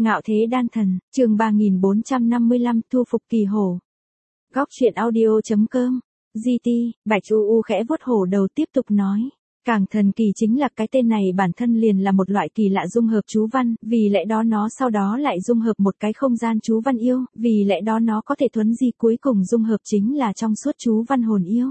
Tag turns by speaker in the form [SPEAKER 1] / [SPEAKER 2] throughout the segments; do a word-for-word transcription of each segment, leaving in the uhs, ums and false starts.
[SPEAKER 1] Ngạo thế đan thần, chương ba nghìn bốn trăm năm mươi lăm thu phục kỳ hổ. Góc truyện audio.com, giê tê, Bạch U U khẽ vuốt hổ đầu tiếp tục nói. Càng thần kỳ chính là cái tên này bản thân liền là một loại kỳ lạ dung hợp chú văn, vì lẽ đó nó sau đó lại dung hợp một cái không gian chú văn yêu, vì lẽ đó nó có thể thuấn di cuối cùng dung hợp chính là trong suốt chú văn hồn yêu.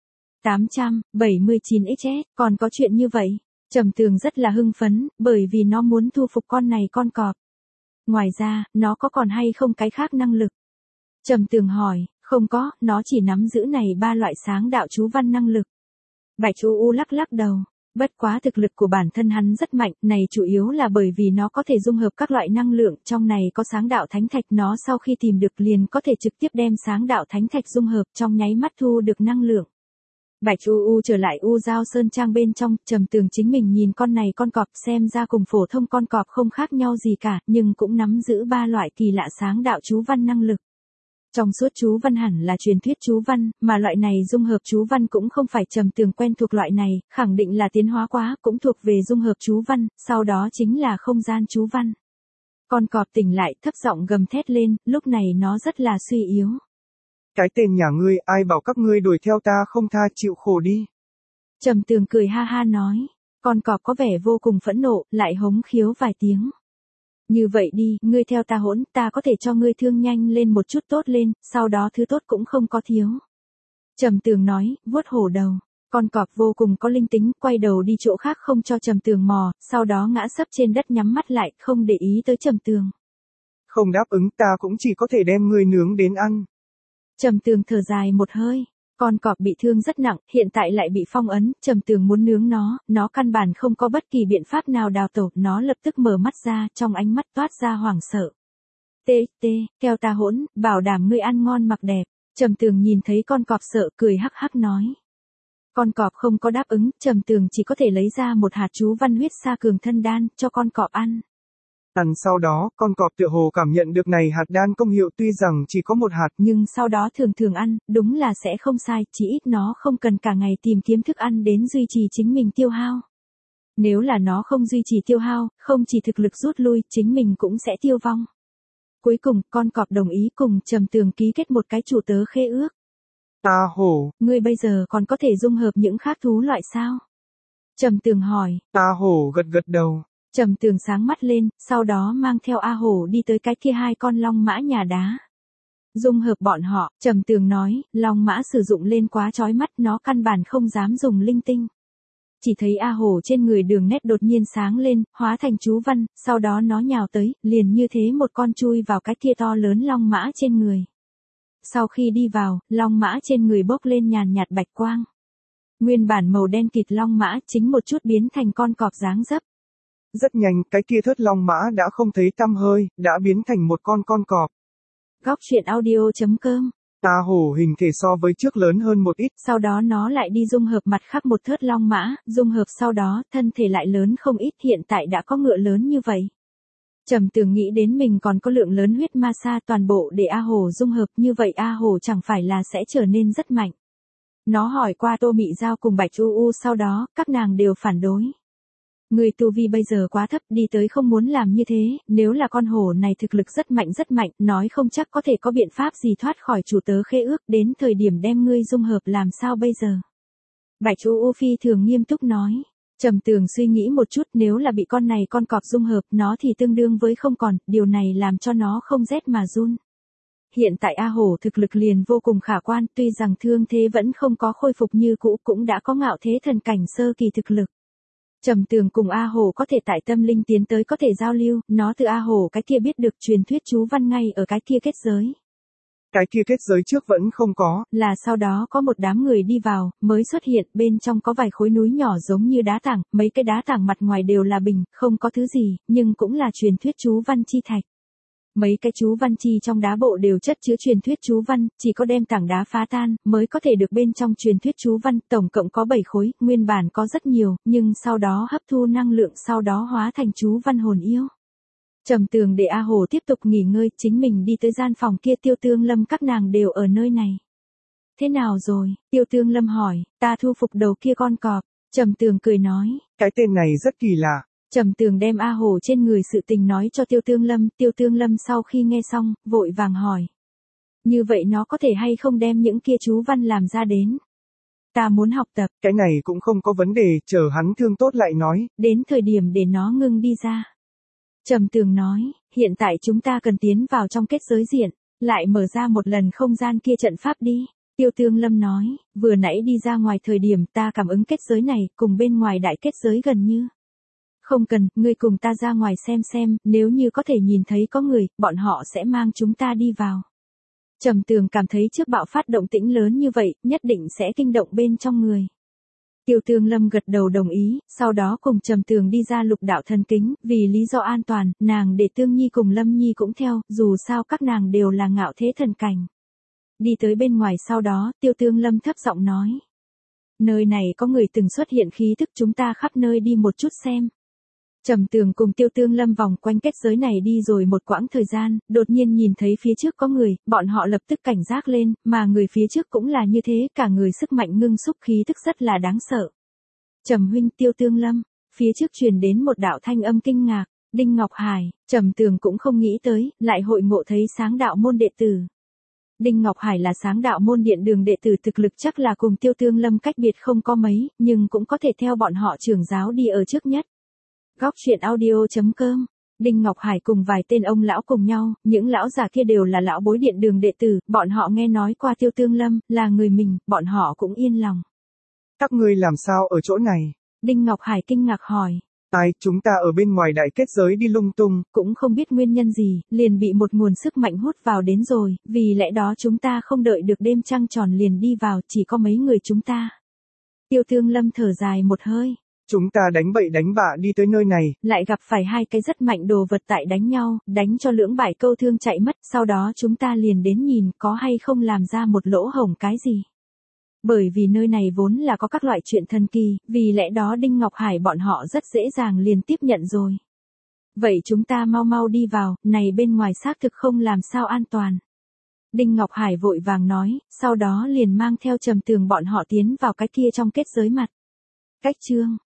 [SPEAKER 1] tám trăm bảy mươi chín ích ét, còn có chuyện như vậy. Trầm Tường rất là hưng phấn, bởi vì nó muốn thu phục con này con cọp. Ngoài ra, nó có còn hay không cái khác năng lực? Trầm Tường hỏi, không có, nó chỉ nắm giữ này ba loại sáng đạo chú văn năng lực. Bạch U U lắc lắc đầu, bất quá thực lực của bản thân hắn rất mạnh, này chủ yếu là bởi vì nó có thể dung hợp các loại năng lượng, trong này có sáng đạo thánh thạch, nó sau khi tìm được liền có thể trực tiếp đem sáng đạo thánh thạch dung hợp trong nháy mắt thu được năng lượng. Bạch U U trở lại U Giao Sơn Trang bên trong, Trầm Tường chính mình nhìn con này con cọp xem ra cùng phổ thông con cọp không khác nhau gì cả, nhưng cũng nắm giữ ba loại kỳ lạ sáng đạo chú văn năng lực. Trong suốt chú văn hẳn là truyền thuyết chú văn, mà loại này dung hợp chú văn cũng không phải Trầm Tường quen thuộc loại này, khẳng định là tiến hóa quá, cũng thuộc về dung hợp chú văn, sau đó chính là không gian chú văn. Con cọp tỉnh lại, thấp giọng gầm thét lên, lúc này nó rất là suy yếu.
[SPEAKER 2] Cái tên nhà ngươi, ai bảo các ngươi đuổi theo ta không tha, chịu khổ đi.
[SPEAKER 1] Trầm Tường cười ha ha nói, con cọp có vẻ vô cùng phẫn nộ, lại hống khiếu vài tiếng. Như vậy đi, ngươi theo ta hỗn, ta có thể cho ngươi thương nhanh lên một chút tốt lên, sau đó thứ tốt cũng không có thiếu. Trầm Tường nói, vuốt hổ đầu. Con cọp vô cùng có linh tính, quay đầu đi chỗ khác không cho Trầm Tường mò, sau đó ngã sấp trên đất nhắm mắt lại, không để ý tới Trầm Tường.
[SPEAKER 2] Không đáp ứng, ta cũng chỉ có thể đem ngươi nướng đến ăn.
[SPEAKER 1] Trầm Tường thở dài một hơi, con cọp bị thương rất nặng, hiện tại lại bị phong ấn, Trầm Tường muốn nướng nó, nó căn bản không có bất kỳ biện pháp nào đào tẩu, nó lập tức mở mắt ra, trong ánh mắt toát ra hoảng sợ. Tê, tê, theo ta hỗn, bảo đảm ngươi ăn ngon mặc đẹp. Trầm Tường nhìn thấy con cọp sợ, cười hắc hắc nói. Con cọp không có đáp ứng, Trầm Tường chỉ có thể lấy ra một hạt chú văn huyết sa cường thân đan, cho con cọp ăn.
[SPEAKER 2] Ăn sau đó, con cọp tựa hồ cảm nhận được này hạt đan công hiệu tuy rằng chỉ có một hạt,
[SPEAKER 1] nhưng sau đó thường thường ăn, đúng là sẽ không sai, chỉ ít nó không cần cả ngày tìm kiếm thức ăn đến duy trì chính mình tiêu hao. Nếu là nó không duy trì tiêu hao, không chỉ thực lực rút lui, chính mình cũng sẽ tiêu vong. Cuối cùng, con cọp đồng ý cùng Trầm Tường ký kết một cái chủ tớ khế ước.
[SPEAKER 2] Ta hổ.
[SPEAKER 1] Ngươi bây giờ còn có thể dung hợp những khác thú loại sao? Trầm Tường hỏi.
[SPEAKER 2] Ta hổ gật gật đầu.
[SPEAKER 1] Trầm Tường sáng mắt lên, sau đó mang theo A Hổ đi tới cái kia hai con long mã nhà đá. Dung hợp bọn họ, Trầm Tường nói, long mã sử dụng lên quá chói mắt, nó căn bản không dám dùng linh tinh. Chỉ thấy A Hổ trên người đường nét đột nhiên sáng lên, hóa thành chú văn, sau đó nó nhào tới, liền như thế một con chui vào cái kia to lớn long mã trên người. Sau khi đi vào, long mã trên người bốc lên nhàn nhạt bạch quang. Nguyên bản màu đen kịt long mã chính một chút biến thành con cọp dáng dấp.
[SPEAKER 2] Rất nhanh, cái kia thớt long mã đã không thấy tăm hơi, đã biến thành một con con cọp.
[SPEAKER 1] Góc truyện audio.com.
[SPEAKER 2] Ta hổ hình thể so với trước lớn hơn một ít.
[SPEAKER 1] Sau đó nó lại đi dung hợp mặt khác một thớt long mã, dung hợp sau đó, thân thể lại lớn không ít, hiện tại đã có ngựa lớn như vậy. Trầm Tường nghĩ đến mình còn có lượng lớn huyết ma sa toàn bộ để A Hổ dung hợp, như vậy A Hổ chẳng phải là sẽ trở nên rất mạnh. Nó hỏi qua Tô Mị Giao cùng Bạch U U, sau đó, các nàng đều phản đối. Người tu vi bây giờ quá thấp, đi tới không muốn làm như thế, nếu là con hổ này thực lực rất mạnh rất mạnh, nói không chắc có thể có biện pháp gì thoát khỏi chủ tớ khế ước, đến thời điểm đem ngươi dung hợp làm sao bây giờ. Bạch U U phi thường nghiêm túc nói. Trầm Tường suy nghĩ một chút, nếu là bị con này con cọp dung hợp, nó thì tương đương với không còn, điều này làm cho nó không rét mà run. Hiện tại A Hổ thực lực liền vô cùng khả quan, tuy rằng thương thế vẫn không có khôi phục như cũ, cũng đã có ngạo thế thần cảnh sơ kỳ thực lực. Trầm Tường cùng A Hổ có thể tại tâm linh tiến tới có thể giao lưu, nó từ A Hổ cái kia biết được truyền thuyết chú văn ngay ở cái kia kết giới.
[SPEAKER 2] Cái kia kết giới trước vẫn không có.
[SPEAKER 1] Là sau đó có một đám người đi vào, mới xuất hiện, bên trong có vài khối núi nhỏ giống như đá tảng, mấy cái đá tảng mặt ngoài đều là bình, không có thứ gì, nhưng cũng là truyền thuyết chú văn chi thạch. Mấy cái chú văn chi trong đá bộ đều chất chứa truyền thuyết chú văn, chỉ có đem tảng đá phá tan, mới có thể được bên trong truyền thuyết chú văn, tổng cộng có bảy khối, nguyên bản có rất nhiều, nhưng sau đó hấp thu năng lượng, sau đó hóa thành chú văn hồn yêu. Trầm Tường để A Hổ tiếp tục nghỉ ngơi, chính mình đi tới gian phòng kia, Tiêu Tương Lâm các nàng đều ở nơi này. Thế nào rồi? Tiêu Tương Lâm hỏi, ta thu phục đầu kia con cọp. Trầm Tường cười nói.
[SPEAKER 2] Cái tên này rất kỳ lạ.
[SPEAKER 1] Trầm Tường đem A Hồ trên người sự tình nói cho Tiêu Tương Lâm, Tiêu Tương Lâm sau khi nghe xong, vội vàng hỏi. Như vậy nó có thể hay không đem những kia chú văn làm ra đến? Ta muốn học tập.
[SPEAKER 2] Cái này cũng không có vấn đề, chờ hắn thương tốt lại nói.
[SPEAKER 1] Đến thời điểm để nó ngưng đi ra. Trầm Tường nói, hiện tại chúng ta cần tiến vào trong kết giới diện, lại mở ra một lần không gian kia trận pháp đi. Tiêu Tương Lâm nói, vừa nãy đi ra ngoài thời điểm ta cảm ứng kết giới này, cùng bên ngoài đại kết giới gần như. Không cần, ngươi cùng ta ra ngoài xem xem, nếu như có thể nhìn thấy có người, bọn họ sẽ mang chúng ta đi vào. Trầm Tường cảm thấy trước bạo phát động tĩnh lớn như vậy, nhất định sẽ kinh động bên trong người. Tiêu Tương Lâm gật đầu đồng ý, sau đó cùng Trầm Tường đi ra lục đạo thần kính, vì lý do an toàn, nàng để Tương Nhi cùng Lâm Nhi cũng theo, dù sao các nàng đều là ngạo thế thần cảnh. Đi tới bên ngoài sau đó, Tiêu Tương Lâm thấp giọng nói. Nơi này có người từng xuất hiện khí thức, chúng ta khắp nơi đi một chút xem. Trầm Tường cùng Tiêu Tương Lâm vòng quanh kết giới này đi rồi một quãng thời gian, đột nhiên nhìn thấy phía trước có người, bọn họ lập tức cảnh giác lên, mà người phía trước cũng là như thế, cả người sức mạnh ngưng xúc khí tức rất là đáng sợ. Trầm huynh, Tiêu Tương Lâm, phía trước truyền đến một đạo thanh âm kinh ngạc, Đinh Ngọc Hải, Trầm Tường cũng không nghĩ tới, lại hội ngộ thấy sáng đạo môn đệ tử. Đinh Ngọc Hải là sáng đạo môn điện đường đệ tử, thực lực chắc là cùng Tiêu Tương Lâm cách biệt không có mấy, nhưng cũng có thể theo bọn họ trưởng giáo đi ở trước nhất. Góc truyện audio chấm com. Đinh Ngọc Hải cùng vài tên ông lão cùng nhau, những lão già kia đều là lão bối điện đường đệ tử, bọn họ nghe nói qua Tiêu Tương Lâm, là người mình, bọn họ cũng yên lòng.
[SPEAKER 2] Các ngươi làm sao ở chỗ này?
[SPEAKER 1] Đinh Ngọc Hải kinh ngạc hỏi.
[SPEAKER 2] Ai, chúng ta ở bên ngoài đại kết giới đi lung tung.
[SPEAKER 1] Cũng không biết nguyên nhân gì, liền bị một nguồn sức mạnh hút vào đến rồi, vì lẽ đó chúng ta không đợi được đêm trăng tròn liền đi vào, chỉ có mấy người chúng ta. Tiêu Tương Lâm thở dài một hơi.
[SPEAKER 2] Chúng ta đánh bậy đánh bạ đi tới nơi này,
[SPEAKER 1] lại gặp phải hai cái rất mạnh đồ vật tại đánh nhau, đánh cho lưỡng bại câu thương chạy mất, sau đó chúng ta liền đến nhìn có hay không làm ra một lỗ hổng cái gì. Bởi vì nơi này vốn là có các loại chuyện thần kỳ, vì lẽ đó Đinh Ngọc Hải bọn họ rất dễ dàng liền tiếp nhận rồi. Vậy chúng ta mau mau đi vào, này bên ngoài xác thực không làm sao an toàn. Đinh Ngọc Hải vội vàng nói, sau đó liền mang theo Trầm Tường bọn họ tiến vào cái kia trong kết giới mặt. Cách chương